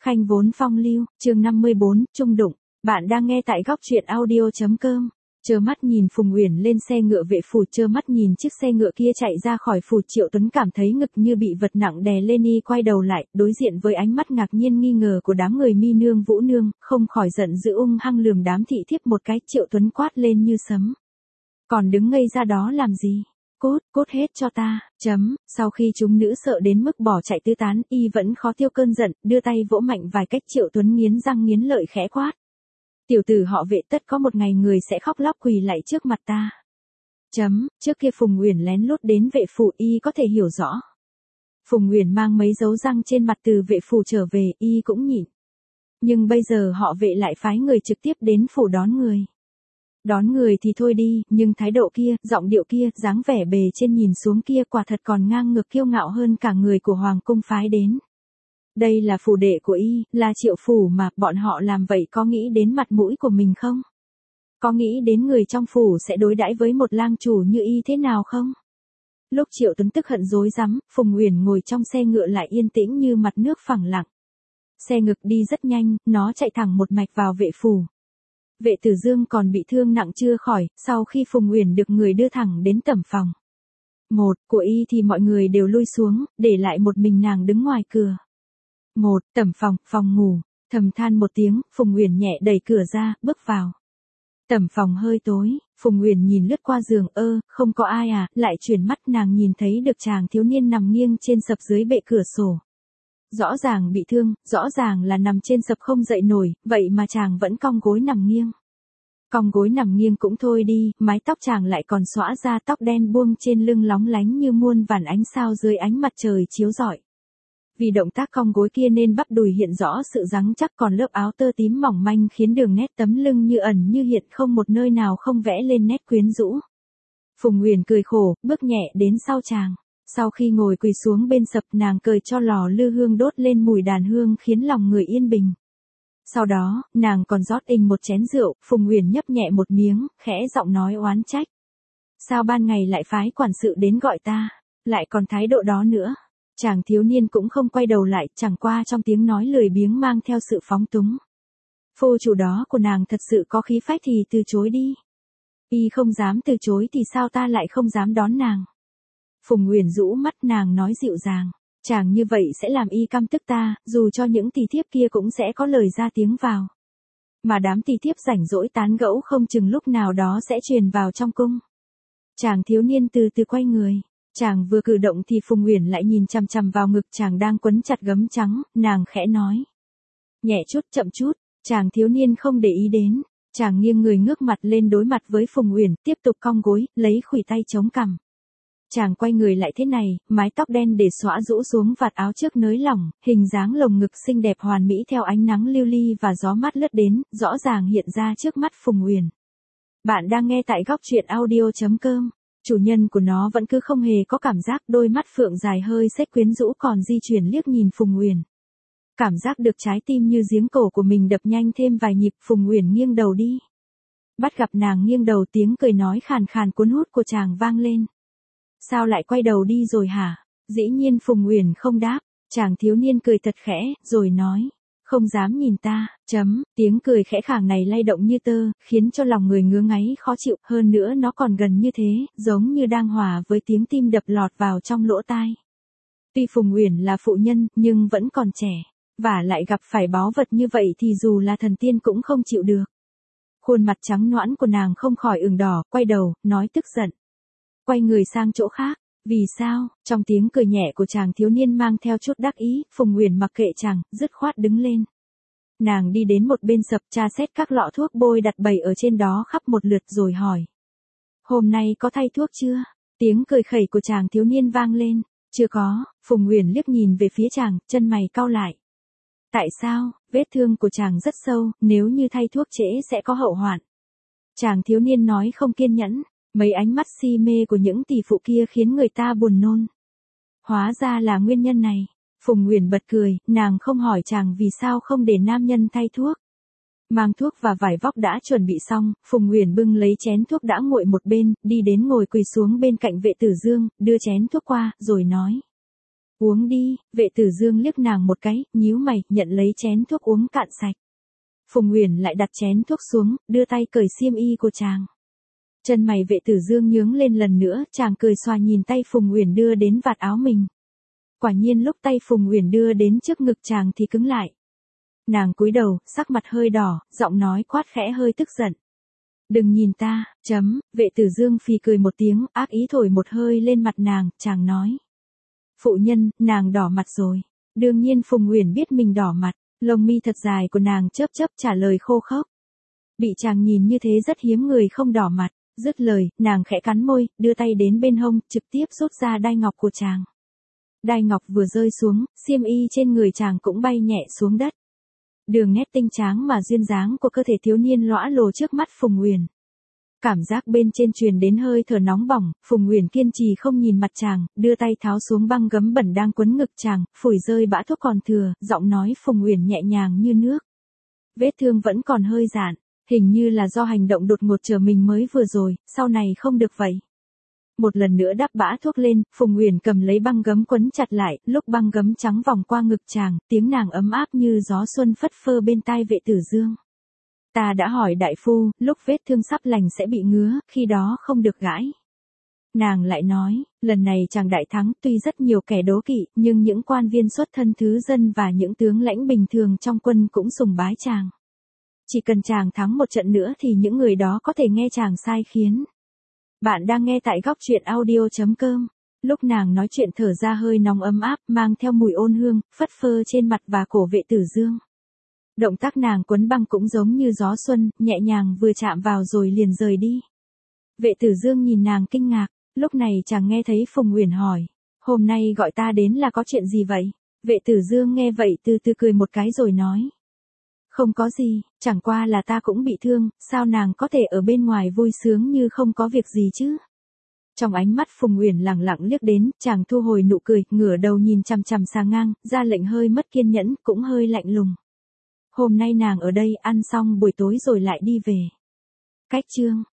Khanh vốn phong lưu, chương 54, trung đụng. Bạn đang nghe tại góc truyện audio.com. Trơ mắt nhìn Phùng Uyển lên xe ngựa vệ phủ, trơ mắt nhìn chiếc xe ngựa kia chạy ra khỏi phủ, Triệu Tuấn cảm thấy ngực như bị vật nặng đè lên, y quay đầu lại, đối diện với ánh mắt ngạc nhiên nghi ngờ của đám người Mi nương Vũ nương, không khỏi giận dữ ung hăng lườm đám thị thiếp một cái. Triệu Tuấn quát lên như sấm: còn đứng ngây ra đó làm gì? Cút hết cho ta. Sau khi chúng nữ sợ đến mức bỏ chạy tứ tán, y vẫn khó tiêu cơn giận, đưa tay vỗ mạnh vài cách. Triệu Tuấn nghiến răng nghiến lợi khẽ quát: tiểu tử họ Vệ, tất có một ngày người sẽ khóc lóc quỳ lạy trước mặt ta. Trước kia Phùng Uyển lén lút đến vệ phủ, y có thể hiểu rõ. Phùng Uyển mang mấy dấu răng trên mặt từ vệ phủ trở về, y cũng nhịn. Nhưng bây giờ họ Vệ lại phái người trực tiếp đến phủ đón người. Đón người thì thôi đi, nhưng thái độ kia, giọng điệu kia, dáng vẻ bề trên nhìn xuống kia quả thật còn ngang ngược kiêu ngạo hơn cả người của hoàng cung phái đến. Đây là phủ đệ của y, là Triệu phủ mà, bọn họ làm vậy có nghĩ đến mặt mũi của mình không? Có nghĩ đến người trong phủ sẽ đối đãi với một lang chủ như y thế nào không? Lúc Triệu Tuấn tức hận rối rắm, Phùng Uyển ngồi trong xe ngựa lại yên tĩnh như mặt nước phẳng lặng. Xe ngựa đi rất nhanh, nó chạy thẳng một mạch vào vệ phủ. Vệ Tử Dương còn bị thương nặng chưa khỏi, sau khi Phùng Uyển được người đưa thẳng đến tẩm phòng của y thì mọi người đều lui xuống, để lại một mình nàng đứng ngoài cửa. Tẩm phòng ngủ. Thầm than một tiếng, Phùng Uyển nhẹ đẩy cửa ra, bước vào. Tẩm phòng hơi tối, Phùng Uyển nhìn lướt qua giường, không có ai à, lại chuyển mắt nàng nhìn thấy được chàng thiếu niên nằm nghiêng trên sập dưới bệ cửa sổ. Rõ ràng bị thương, rõ ràng là nằm trên sập không dậy nổi, vậy mà chàng vẫn cong gối nằm nghiêng. Cong gối nằm nghiêng cũng thôi đi, mái tóc chàng lại còn xõa ra, tóc đen buông trên lưng lóng lánh như muôn vàn ánh sao dưới ánh mặt trời chiếu rọi. Vì động tác cong gối kia nên bắp đùi hiện rõ sự rắn chắc, còn lớp áo tơ tím mỏng manh khiến đường nét tấm lưng như ẩn như hiện, không một nơi nào không vẽ lên nét quyến rũ. Phùng Uyển cười khổ, bước nhẹ đến sau chàng. Sau khi ngồi quỳ xuống bên sập, nàng cởi cho lò lư hương đốt lên mùi đàn hương khiến lòng người yên bình. Sau đó, nàng còn rót một chén rượu. Phùng Uyển nhấp nhẹ một miếng, khẽ giọng nói oán trách: sao ban ngày lại phái quản sự đến gọi ta, lại còn thái độ đó nữa. Chàng thiếu niên cũng không quay đầu lại, chẳng qua trong tiếng nói lười biếng mang theo sự phóng túng. Phu chủ đó của nàng thật sự có khí phách thì từ chối đi. Y không dám từ chối thì sao ta lại không dám đón nàng. Phùng Uyển rũ mắt, nàng nói dịu dàng: chàng như vậy sẽ làm y căm tức ta, dù cho những tỳ thiếp kia cũng sẽ có lời ra tiếng vào. Mà đám tỳ thiếp rảnh rỗi tán gẫu không chừng lúc nào đó sẽ truyền vào trong cung. Chàng thiếu niên từ từ quay người. Chàng vừa cử động thì Phùng Uyển lại nhìn chằm chằm vào ngực chàng đang quấn chặt gấm trắng, nàng khẽ nói: nhẹ chút, chậm chút. Chàng thiếu niên không để ý đến. Chàng nghiêng người ngước mặt lên đối mặt với Phùng Uyển, tiếp tục cong gối, lấy khuỷu tay chống cằm. Chàng quay người lại thế này, mái tóc đen để xõa rũ xuống vạt áo trước nới lỏng, hình dáng lồng ngực xinh đẹp hoàn mỹ theo ánh nắng lưu ly và gió mát lướt đến, rõ ràng hiện ra trước mắt Phùng Uyển. Bạn đang nghe tại góc truyện audio.com. Chủ nhân của nó vẫn cứ không hề có cảm giác, đôi mắt phượng dài hơi xếch quyến rũ còn di chuyển liếc nhìn Phùng Uyển. Cảm giác được trái tim như giếng cổ của mình đập nhanh thêm vài nhịp. Phùng Uyển nghiêng đầu đi. Bắt gặp nàng nghiêng đầu, tiếng cười nói khàn khàn cuốn hút của chàng vang lên: sao lại quay đầu đi rồi hả? Dĩ nhiên Phùng Uyển không đáp. Chàng thiếu niên cười thật khẽ, rồi nói: không dám nhìn ta. Tiếng cười khẽ khàng này lay động như tơ, khiến cho lòng người ngứa ngáy khó chịu, hơn nữa nó còn gần như thế, giống như đang hòa với tiếng tim đập lọt vào trong lỗ tai. Tuy Phùng Uyển là phụ nhân, nhưng vẫn còn trẻ, và lại gặp phải báu vật như vậy thì dù là thần tiên cũng không chịu được. Khuôn mặt trắng nõn của nàng không khỏi ửng đỏ, quay đầu, nói tức giận: quay người sang chỗ khác. Vì sao? Trong tiếng cười nhẹ của chàng thiếu niên mang theo chút đắc ý. Phùng Uyển mặc kệ chàng, dứt khoát đứng lên. Nàng đi đến một bên sập, tra xét các lọ thuốc bôi đặt bày ở trên đó khắp một lượt rồi hỏi: hôm nay có thay thuốc chưa? Tiếng cười khẩy của chàng thiếu niên vang lên: chưa có. Phùng Uyển liếc nhìn về phía chàng, chân mày cau lại. Tại sao? Vết thương của chàng rất sâu, nếu như thay thuốc trễ sẽ có hậu hoạn. Chàng thiếu niên nói không kiên nhẫn. Mấy ánh mắt si mê của những tỷ phụ kia khiến người ta buồn nôn. Hóa ra là nguyên nhân này. Phùng Uyển bật cười, nàng không hỏi chàng vì sao không để nam nhân thay thuốc. Mang thuốc và vải vóc đã chuẩn bị xong, Phùng Uyển bưng lấy chén thuốc đã nguội một bên, đi đến ngồi quỳ xuống bên cạnh Vệ Tử Dương, đưa chén thuốc qua, rồi nói: Uống đi, vệ tử dương liếc nàng một cái, nhíu mày, nhận lấy chén thuốc uống cạn sạch. Phùng Uyển lại đặt chén thuốc xuống, đưa tay cởi xiêm y của chàng. Chân mày vệ tử dương nhướng lên lần nữa, chàng cười xòa nhìn tay Phùng Uyển đưa đến vạt áo mình. Quả nhiên lúc tay Phùng Uyển đưa đến trước ngực chàng thì cứng lại. Nàng cúi đầu, sắc mặt hơi đỏ, giọng nói quát khẽ hơi tức giận. Đừng nhìn ta, vệ tử dương phì cười một tiếng, ác ý thổi một hơi lên mặt nàng, chàng nói. Phụ nhân, nàng đỏ mặt rồi. Đương nhiên Phùng Uyển biết mình đỏ mặt, lông mi thật dài của nàng chớp chớp trả lời khô khốc. Bị chàng nhìn như thế rất hiếm người không đỏ mặt, dứt lời, nàng khẽ cắn môi, đưa tay đến bên hông, trực tiếp rút ra đai ngọc của chàng. Đai ngọc vừa rơi xuống, xiêm y trên người chàng cũng bay nhẹ xuống đất. Đường nét tinh tráng mà duyên dáng của cơ thể thiếu niên lõa lồ trước mắt Phùng Uyển. Cảm giác bên trên truyền đến hơi thở nóng bỏng, Phùng Uyển kiên trì không nhìn mặt chàng, đưa tay tháo xuống băng gấm bẩn đang quấn ngực chàng, phủi rơi bã thuốc còn thừa, giọng nói Phùng Uyển nhẹ nhàng như nước. Vết thương vẫn còn hơi rạn, hình như là do hành động đột ngột trở mình mới vừa rồi, sau này không được vậy. Một lần nữa đắp bã thuốc lên, Phùng Uyển cầm lấy băng gấm quấn chặt lại, lúc băng gấm trắng vòng qua ngực chàng, tiếng nàng ấm áp như gió xuân phất phơ bên tai vệ tử dương. Ta đã hỏi đại phu, lúc vết thương sắp lành sẽ bị ngứa, khi đó không được gãi. Nàng lại nói, lần này chàng đại thắng, tuy rất nhiều kẻ đố kỵ, nhưng những quan viên xuất thân thứ dân và những tướng lãnh bình thường trong quân cũng sùng bái chàng. Chỉ cần chàng thắng một trận nữa thì những người đó có thể nghe chàng sai khiến. Bạn đang nghe tại góc truyện audio.com. Lúc nàng nói chuyện thở ra hơi nóng ấm áp, mang theo mùi ôn hương, phất phơ trên mặt và cổ vệ tử dương. Động tác nàng quấn băng cũng giống như gió xuân, nhẹ nhàng vừa chạm vào rồi liền rời đi. Vệ tử dương nhìn nàng kinh ngạc, lúc này chàng nghe thấy Phùng Uyển hỏi. Hôm nay gọi ta đến là có chuyện gì vậy? Vệ tử dương nghe vậy từ từ cười một cái rồi nói. Không có gì, chẳng qua là ta cũng bị thương, sao nàng có thể ở bên ngoài vui sướng như không có việc gì chứ? Trong ánh mắt Phùng Uyển lẳng lặng liếc đến, chàng thu hồi nụ cười, ngửa đầu nhìn chằm chằm sang ngang, ra lệnh hơi mất kiên nhẫn, cũng hơi lạnh lùng. Hôm nay nàng ở đây ăn xong buổi tối rồi lại đi về. Cách chương